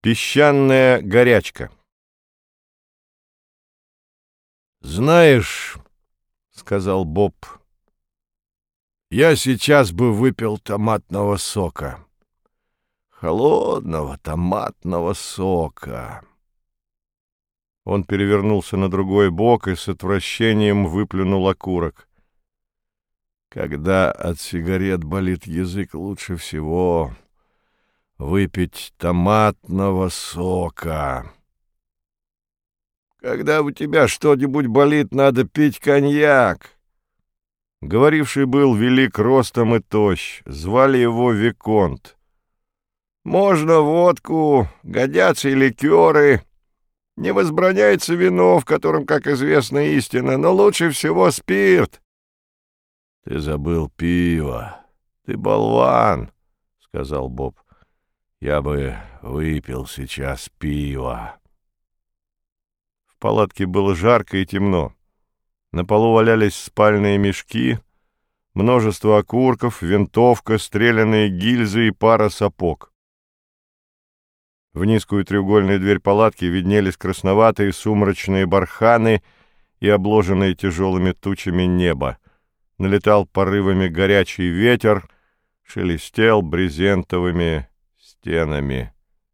Песчаная горячка. «Знаешь, — сказал Боб, — я сейчас бы выпил томатного сока. Холодного томатного сока». Он перевернулся на другой бок и с отвращением выплюнул окурок. «Когда от сигарет болит язык, лучше всего выпить томатного сока. Когда у тебя что-нибудь болит, надо пить коньяк». Говоривший был велик ростом и тощ, звали его Виконт. «Можно водку, годятся и ликеры. Не возбраняется вино, в котором, как известно, истина, но лучше всего спирт». «Ты забыл пиво. Ты болван», — сказал Боб. «Я бы выпил сейчас пиво». В палатке было жарко и темно. На полу валялись спальные мешки, множество окурков, винтовка, стрелянные гильзы и пара сапог. В низкую треугольную дверь палатки виднелись красноватые сумрачные барханы и обложенные тяжелыми тучами небо. Налетал порывами горячий ветер, шелестел брезентовыми стенами.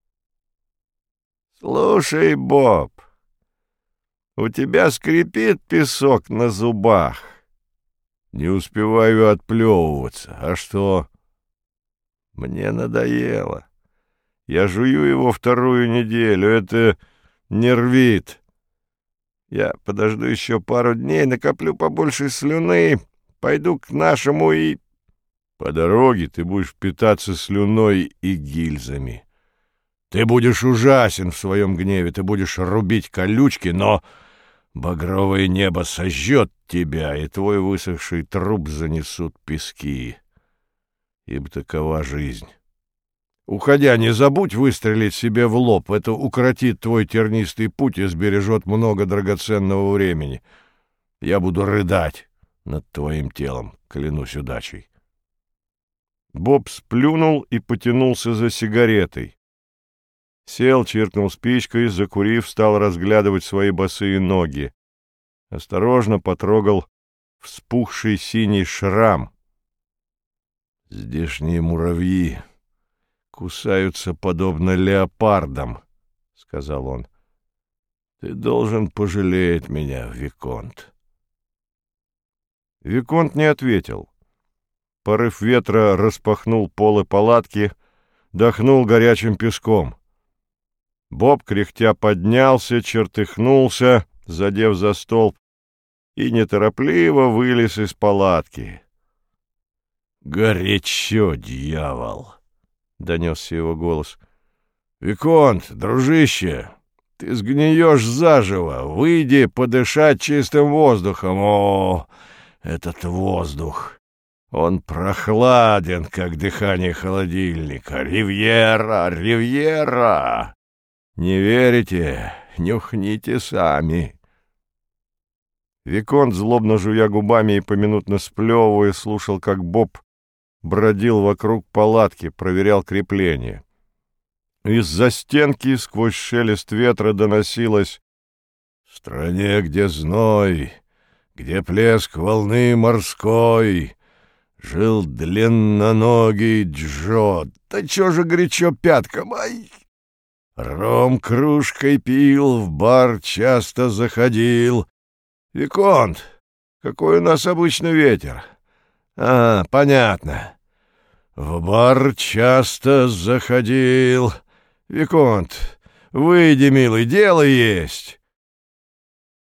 «Слушай, Боб, у тебя скрипит песок на зубах?» «Не успеваю отплевываться. А что?» «Мне надоело. Я жую его вторую неделю. Это нервит. Я подожду еще пару дней, накоплю побольше слюны, пойду к нашему и...» «По дороге ты будешь питаться слюной и гильзами. Ты будешь ужасен в своем гневе, ты будешь рубить колючки, но багровое небо сожжет тебя, и твой высохший труп занесут пески. Ибо такова жизнь. Уходя, не забудь выстрелить себе в лоб. Это укоротит твой тернистый путь и сбережет много драгоценного времени. Я буду рыдать над твоим телом, клянусь удачей». Боб сплюнул и потянулся за сигаретой. Сел, чиркнул спичкой, закурив, стал разглядывать свои босые ноги. Осторожно потрогал вспухший синий шрам. «Здешние муравьи кусаются подобно леопардам», — сказал он. «Ты должен пожалеть меня, Виконт». Виконт не ответил. Порыв ветра распахнул полы палатки, дохнул горячим песком. Боб, кряхтя, поднялся, чертыхнулся, задев за столб, и неторопливо вылез из палатки. «Горячо, дьявол!» — донесся его голос. «Виконт, дружище, ты сгниешь заживо. Выйди подышать чистым воздухом. О, этот воздух! Он прохладен, как дыхание холодильника. Ривьера, Ривьера! Не верите? Нюхните сами». Виконт, злобно жуя губами и поминутно сплевывая, слушал, как Боб бродил вокруг палатки, проверял крепление. Из-за стенки сквозь шелест ветра доносилось: «В стране, где зной, где плеск волны морской, жил длинноногий Джо». «Да чё же горячо пяткам? Ай!» «Ром кружкой пил, в бар часто заходил». «Виконт, какой у нас обычно ветер?» «А, понятно. В бар часто заходил. Виконт, выйди, милый, дело есть».